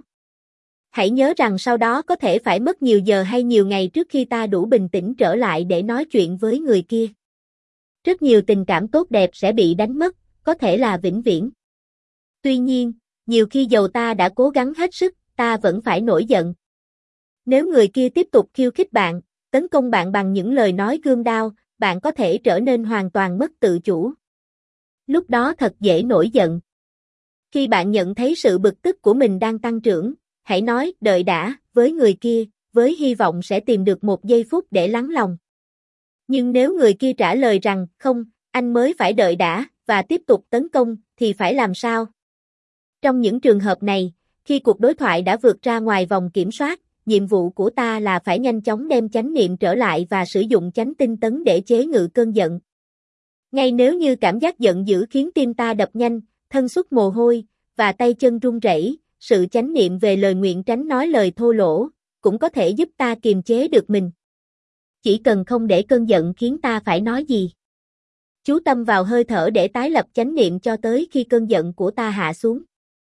Hãy nhớ rằng sau đó có thể phải mất nhiều giờ hay nhiều ngày trước khi ta đủ bình tĩnh trở lại để nói chuyện với người kia. Rất nhiều tình cảm tốt đẹp sẽ bị đánh mất, có thể là vĩnh viễn. Tuy nhiên, nhiều khi dầu ta đã cố gắng hết sức, ta vẫn phải nổi giận. Nếu người kia tiếp tục khiêu khích bạn, tấn công bạn bằng những lời nói gươm đao, bạn có thể trở nên hoàn toàn mất tự chủ. Lúc đó thật dễ nổi giận. Khi bạn nhận thấy sự bực tức của mình đang tăng trưởng, hãy nói đợi đã với người kia, với hy vọng sẽ tìm được một giây phút để lắng lòng. Nhưng nếu người kia trả lời rằng không, anh mới phải đợi đã, và tiếp tục tấn công, thì phải làm sao? Trong những trường hợp này, khi cuộc đối thoại đã vượt ra ngoài vòng kiểm soát, nhiệm vụ của ta là phải nhanh chóng đem chánh niệm trở lại và sử dụng chánh tinh tấn để chế ngự cơn giận. Ngay nếu như cảm giác giận dữ khiến tim ta đập nhanh, thân xuất mồ hôi, và tay chân run rẩy, sự chánh niệm về lời nguyện tránh nói lời thô lỗ, cũng có thể giúp ta kiềm chế được mình. Chỉ cần không để cơn giận khiến ta phải nói gì. Chú tâm vào hơi thở để tái lập chánh niệm cho tới khi cơn giận của ta hạ xuống.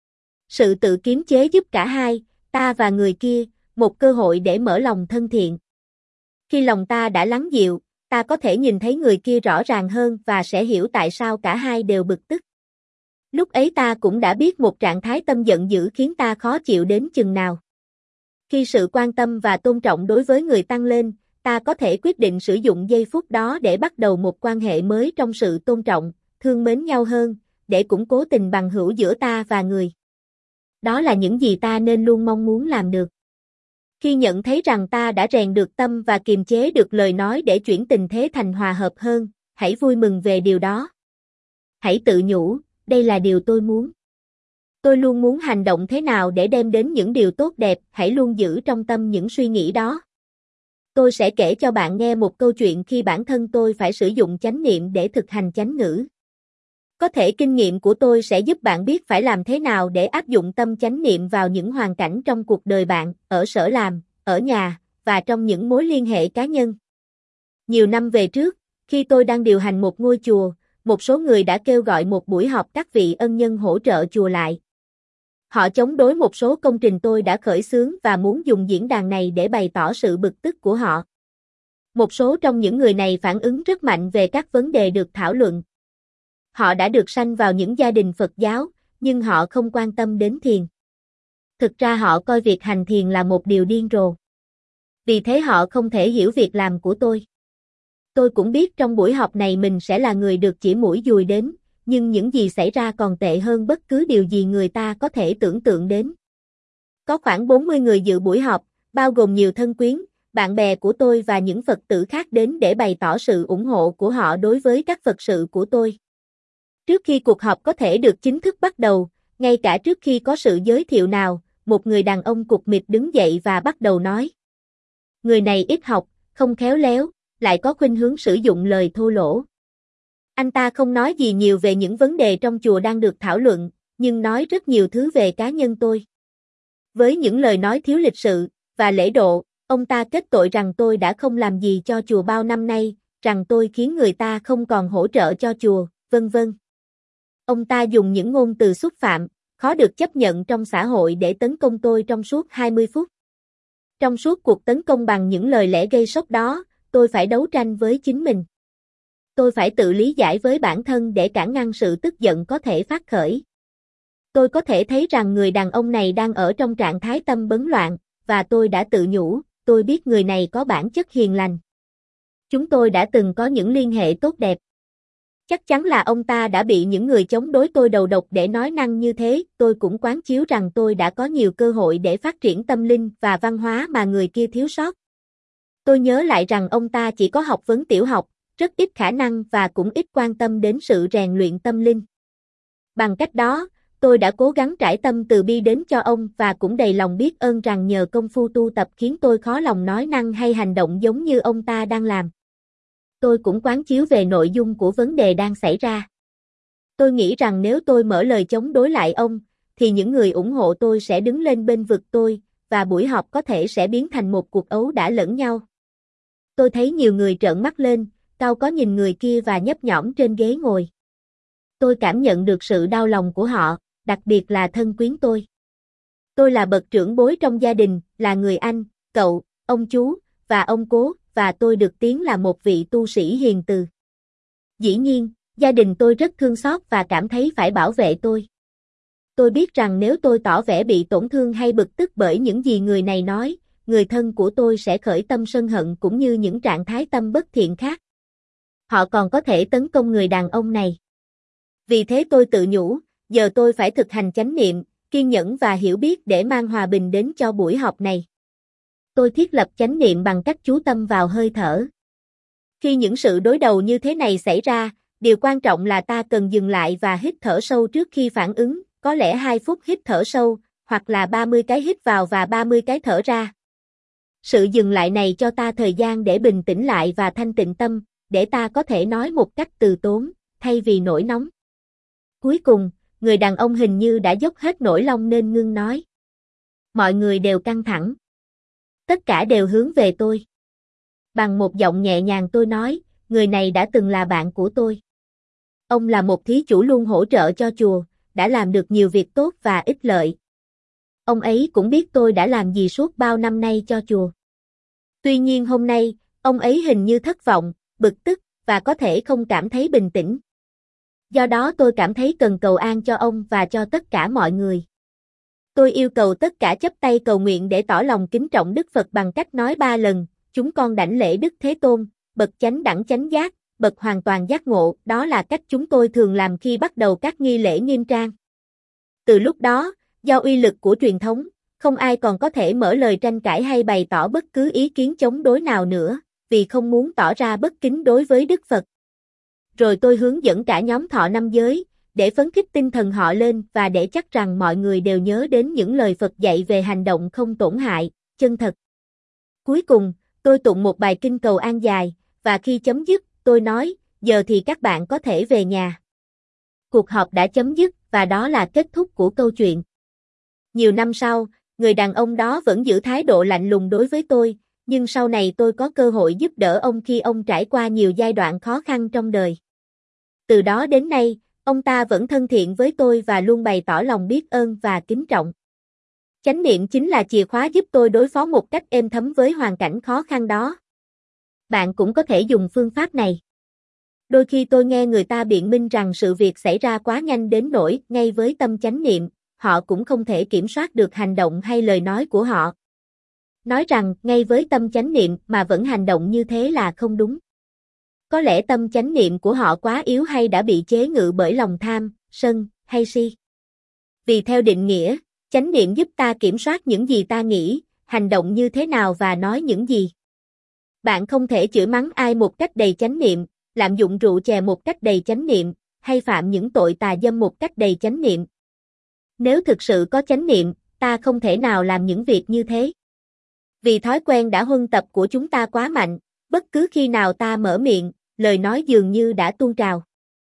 Sự tự kiềm chế giúp cả hai, ta và người kia, một cơ hội để mở lòng thân thiện. Khi lòng ta đã lắng dịu, ta có thể nhìn thấy người kia rõ ràng hơn và sẽ hiểu tại sao cả hai đều bực tức. Lúc ấy ta cũng đã biết một trạng thái tâm giận dữ khiến ta khó chịu đến chừng nào. Khi sự quan tâm và tôn trọng đối với người tăng lên, ta có thể quyết định sử dụng giây phút đó để bắt đầu một quan hệ mới trong sự tôn trọng, thương mến nhau hơn, để củng cố tình bằng hữu giữa ta và người. Đó là những gì ta nên luôn mong muốn làm được. Khi nhận thấy rằng ta đã rèn được tâm và kiềm chế được lời nói để chuyển tình thế thành hòa hợp hơn, hãy vui mừng về điều đó. Hãy tự nhủ, đây là điều tôi muốn. Tôi luôn muốn hành động thế nào để đem đến những điều tốt đẹp, hãy luôn giữ trong tâm những suy nghĩ đó. Tôi sẽ kể cho bạn nghe một câu chuyện khi bản thân tôi phải sử dụng chánh niệm để thực hành chánh ngữ. Có thể kinh nghiệm của tôi sẽ giúp bạn biết phải làm thế nào để áp dụng tâm chánh niệm vào những hoàn cảnh trong cuộc đời bạn, ở sở làm, ở nhà, và trong những mối liên hệ cá nhân. Nhiều năm về trước, khi tôi đang điều hành một ngôi chùa, một số người đã kêu gọi một buổi họp các vị ân nhân hỗ trợ chùa lại. Họ chống đối một số công trình tôi đã khởi xướng và muốn dùng diễn đàn này để bày tỏ sự bực tức của họ. Một số trong những người này phản ứng rất mạnh về các vấn đề được thảo luận. Họ đã được sanh vào những gia đình Phật giáo, nhưng họ không quan tâm đến thiền. Thực ra họ coi việc hành thiền là một điều điên rồ. Vì thế họ không thể hiểu việc làm của tôi. Tôi cũng biết trong buổi họp này mình sẽ là người được chỉ mũi dùi đến, nhưng những gì xảy ra còn tệ hơn bất cứ điều gì người ta có thể tưởng tượng đến. Có khoảng bốn mươi người dự buổi họp, bao gồm nhiều thân quyến, bạn bè của tôi và những Phật tử khác đến để bày tỏ sự ủng hộ của họ đối với các Phật sự của tôi. Trước khi cuộc họp có thể được chính thức bắt đầu, ngay cả trước khi có sự giới thiệu nào, một người đàn ông cụt mịch đứng dậy và bắt đầu nói. Người này ít học, không khéo léo, lại có khuynh hướng sử dụng lời thô lỗ. Anh ta không nói gì nhiều về những vấn đề trong chùa đang được thảo luận, nhưng nói rất nhiều thứ về cá nhân tôi. Với những lời nói thiếu lịch sự và lễ độ, ông ta kết tội rằng tôi đã không làm gì cho chùa bao năm nay, rằng tôi khiến người ta không còn hỗ trợ cho chùa, vân vân. Ông ta dùng những ngôn từ xúc phạm, khó được chấp nhận trong xã hội để tấn công tôi trong suốt hai mươi phút. Trong suốt cuộc tấn công bằng những lời lẽ gây sốc đó, tôi phải đấu tranh với chính mình. Tôi phải tự lý giải với bản thân để cản ngăn sự tức giận có thể phát khởi. Tôi có thể thấy rằng người đàn ông này đang ở trong trạng thái tâm bấn loạn, và tôi đã tự nhủ, tôi biết người này có bản chất hiền lành. Chúng tôi đã từng có những liên hệ tốt đẹp. Chắc chắn là ông ta đã bị những người chống đối tôi đầu độc để nói năng như thế, tôi cũng quán chiếu rằng tôi đã có nhiều cơ hội để phát triển tâm linh và văn hóa mà người kia thiếu sót. Tôi nhớ lại rằng ông ta chỉ có học vấn tiểu học, rất ít khả năng và cũng ít quan tâm đến sự rèn luyện tâm linh. Bằng cách đó, tôi đã cố gắng trải tâm từ bi đến cho ông và cũng đầy lòng biết ơn rằng nhờ công phu tu tập khiến tôi khó lòng nói năng hay hành động giống như ông ta đang làm. Tôi cũng quán chiếu về nội dung của vấn đề đang xảy ra. Tôi nghĩ rằng nếu tôi mở lời chống đối lại ông, thì những người ủng hộ tôi sẽ đứng lên bên vực tôi, và buổi họp có thể sẽ biến thành một cuộc ấu đả lẫn nhau. Tôi thấy nhiều người trợn mắt lên, cau có nhìn người kia và nhấp nhõm trên ghế ngồi. Tôi cảm nhận được sự đau lòng của họ, đặc biệt là thân quyến tôi. Tôi là bậc trưởng bối trong gia đình, là người anh, cậu, ông chú, và ông cố, và tôi được tiếng là một vị tu sĩ hiền từ. Dĩ nhiên, gia đình tôi rất thương xót và cảm thấy phải bảo vệ tôi. Tôi biết rằng nếu tôi tỏ vẻ bị tổn thương hay bực tức bởi những gì người này nói, người thân của tôi sẽ khởi tâm sân hận cũng như những trạng thái tâm bất thiện khác. Họ còn có thể tấn công người đàn ông này. Vì thế tôi tự nhủ, giờ tôi phải thực hành chánh niệm, kiên nhẫn và hiểu biết để mang hòa bình đến cho buổi họp này. Tôi thiết lập chánh niệm bằng cách chú tâm vào hơi thở. Khi những sự đối đầu như thế này xảy ra, điều quan trọng là ta cần dừng lại và hít thở sâu trước khi phản ứng, có lẽ hai phút hít thở sâu, hoặc là ba mươi cái hít vào và ba mươi cái thở ra. Sự dừng lại này cho ta thời gian để bình tĩnh lại và thanh tịnh tâm, để ta có thể nói một cách từ tốn, thay vì nổi nóng. Cuối cùng, người đàn ông hình như đã dốc hết nỗi lòng nên ngưng nói. Mọi người đều căng thẳng. Tất cả đều hướng về tôi. Bằng một giọng nhẹ nhàng tôi nói, người này đã từng là bạn của tôi. Ông là một thí chủ luôn hỗ trợ cho chùa, đã làm được nhiều việc tốt và ích lợi. Ông ấy cũng biết tôi đã làm gì suốt bao năm nay cho chùa. Tuy nhiên hôm nay, ông ấy hình như thất vọng, bực tức, và có thể không cảm thấy bình tĩnh. Do đó tôi cảm thấy cần cầu an cho ông và cho tất cả mọi người. Tôi yêu cầu tất cả chắp tay cầu nguyện để tỏ lòng kính trọng Đức Phật bằng cách nói ba lần, chúng con đảnh lễ Đức Thế Tôn, bậc chánh đẳng chánh giác, bậc hoàn toàn giác ngộ, đó là cách chúng tôi thường làm khi bắt đầu các nghi lễ nghiêm trang. Từ lúc đó, do uy lực của truyền thống, không ai còn có thể mở lời tranh cãi hay bày tỏ bất cứ ý kiến chống đối nào nữa, vì không muốn tỏ ra bất kính đối với Đức Phật. Rồi tôi hướng dẫn cả nhóm thọ năm giới, để phấn khích tinh thần họ lên và để chắc rằng mọi người đều nhớ đến những lời Phật dạy về hành động không tổn hại, chân thật. Cuối cùng, tôi tụng một bài kinh cầu an dài, và khi chấm dứt, tôi nói, giờ thì các bạn có thể về nhà. Cuộc họp đã chấm dứt, và đó là kết thúc của câu chuyện. Nhiều năm sau, người đàn ông đó vẫn giữ thái độ lạnh lùng đối với tôi, nhưng sau này tôi có cơ hội giúp đỡ ông khi ông trải qua nhiều giai đoạn khó khăn trong đời. Từ đó đến nay, ông ta vẫn thân thiện với tôi và luôn bày tỏ lòng biết ơn và kính trọng. Chánh niệm chính là chìa khóa giúp tôi đối phó một cách êm thấm với hoàn cảnh khó khăn đó. Bạn cũng có thể dùng phương pháp này. Đôi khi tôi nghe người ta biện minh rằng sự việc xảy ra quá nhanh đến nỗi ngay với tâm chánh niệm, họ cũng không thể kiểm soát được hành động hay lời nói của họ. Nói rằng ngay với tâm chánh niệm mà vẫn hành động như thế là không đúng. Có lẽ tâm chánh niệm của họ quá yếu hay đã bị chế ngự bởi lòng tham, sân, hay si. Vì theo định nghĩa, chánh niệm giúp ta kiểm soát những gì ta nghĩ, hành động như thế nào và nói những gì. Bạn không thể chửi mắng ai một cách đầy chánh niệm, lạm dụng rượu chè một cách đầy chánh niệm, hay phạm những tội tà dâm một cách đầy chánh niệm. Nếu thực sự có chánh niệm, ta không thể nào làm những việc như thế. Vì thói quen đã huân tập của chúng ta quá mạnh, bất cứ khi nào ta mở miệng, lời nói dường như đã tuôn trào.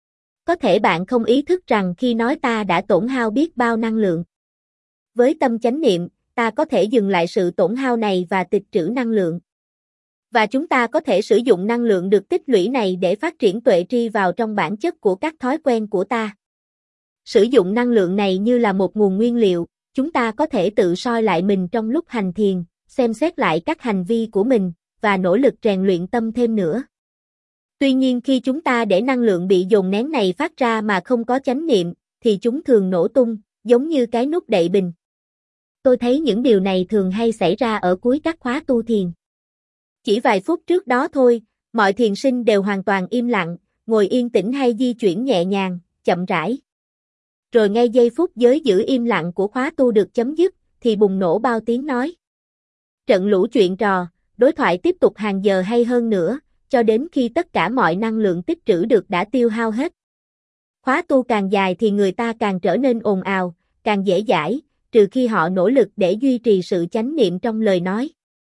Có thể bạn không ý thức rằng khi nói ta đã tổn hao biết bao năng lượng. Với tâm chánh niệm, ta có thể dừng lại sự tổn hao này và tích trữ năng lượng. Và chúng ta có thể sử dụng năng lượng được tích lũy này để phát triển tuệ tri vào trong bản chất của các thói quen của ta. Sử dụng năng lượng này như là một nguồn nguyên liệu, chúng ta có thể tự soi lại mình trong lúc hành thiền, xem xét lại các hành vi của mình, và nỗ lực rèn luyện tâm thêm nữa. Tuy nhiên khi chúng ta để năng lượng bị dồn nén này phát ra mà không có chánh niệm, thì chúng thường nổ tung, giống như cái nút đậy bình. Tôi thấy những điều này thường hay xảy ra ở cuối các khóa tu thiền. Chỉ vài phút trước đó thôi, mọi thiền sinh đều hoàn toàn im lặng, ngồi yên tĩnh hay di chuyển nhẹ nhàng, chậm rãi. Rồi ngay giây phút giới giữ im lặng của khóa tu được chấm dứt, thì bùng nổ bao tiếng nói. Trận lũ chuyện trò, đối thoại tiếp tục hàng giờ hay hơn nữa, cho đến khi tất cả mọi năng lượng tích trữ được đã tiêu hao hết. Khóa tu càng dài thì người ta càng trở nên ồn ào, càng dễ dãi, trừ khi họ nỗ lực để duy trì sự chánh niệm trong lời nói.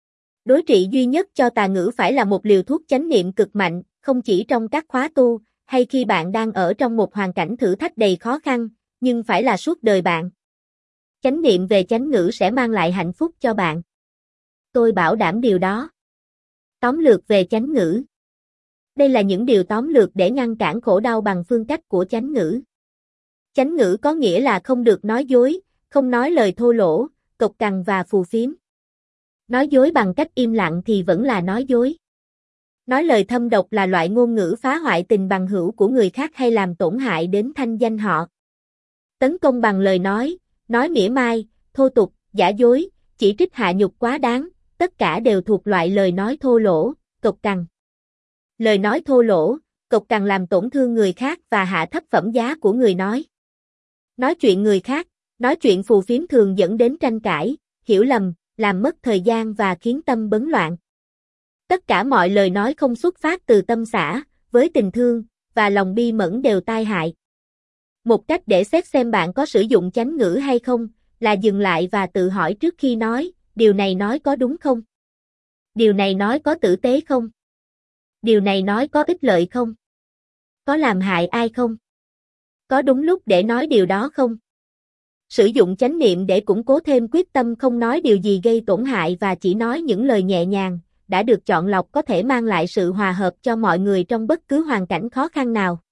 Đối trị duy nhất cho tà ngữ phải là một liều thuốc chánh niệm cực mạnh, không chỉ trong các khóa tu, hay khi bạn đang ở trong một hoàn cảnh thử thách đầy khó khăn, nhưng phải là suốt đời bạn. Chánh niệm về chánh ngữ sẽ mang lại hạnh phúc cho bạn. Tôi bảo đảm điều đó. Tóm lược về chánh ngữ. Đây là những điều tóm lược để ngăn cản khổ đau bằng phương cách của chánh ngữ. Chánh ngữ có nghĩa là không được nói dối, không nói lời thô lỗ, cộc cằn và phù phiếm. Nói dối bằng cách im lặng thì vẫn là nói dối. Nói lời thâm độc là loại ngôn ngữ phá hoại tình bằng hữu của người khác hay làm tổn hại đến thanh danh họ. Tấn công bằng lời nói, nói mỉa mai, thô tục, giả dối, chỉ trích hạ nhục quá đáng, tất cả đều thuộc loại lời nói thô lỗ, cộc cằn. Lời nói thô lỗ, cộc cằn làm tổn thương người khác và hạ thấp phẩm giá của người nói. Nói chuyện người khác, nói chuyện phù phiếm thường dẫn đến tranh cãi, hiểu lầm, làm mất thời gian và khiến tâm bấn loạn. Tất cả mọi lời nói không xuất phát từ tâm xả, với tình thương và lòng bi mẫn đều tai hại. Một cách để xét xem bạn có sử dụng chánh ngữ hay không, là dừng lại và tự hỏi trước khi nói, điều này nói có đúng không? Điều này nói có tử tế không? Điều này nói có ích lợi không? Có làm hại ai không? Có đúng lúc để nói điều đó không? Sử dụng chánh niệm để củng cố thêm quyết tâm không nói điều gì gây tổn hại và chỉ nói những lời nhẹ nhàng, đã được chọn lọc có thể mang lại sự hòa hợp cho mọi người trong bất cứ hoàn cảnh khó khăn nào.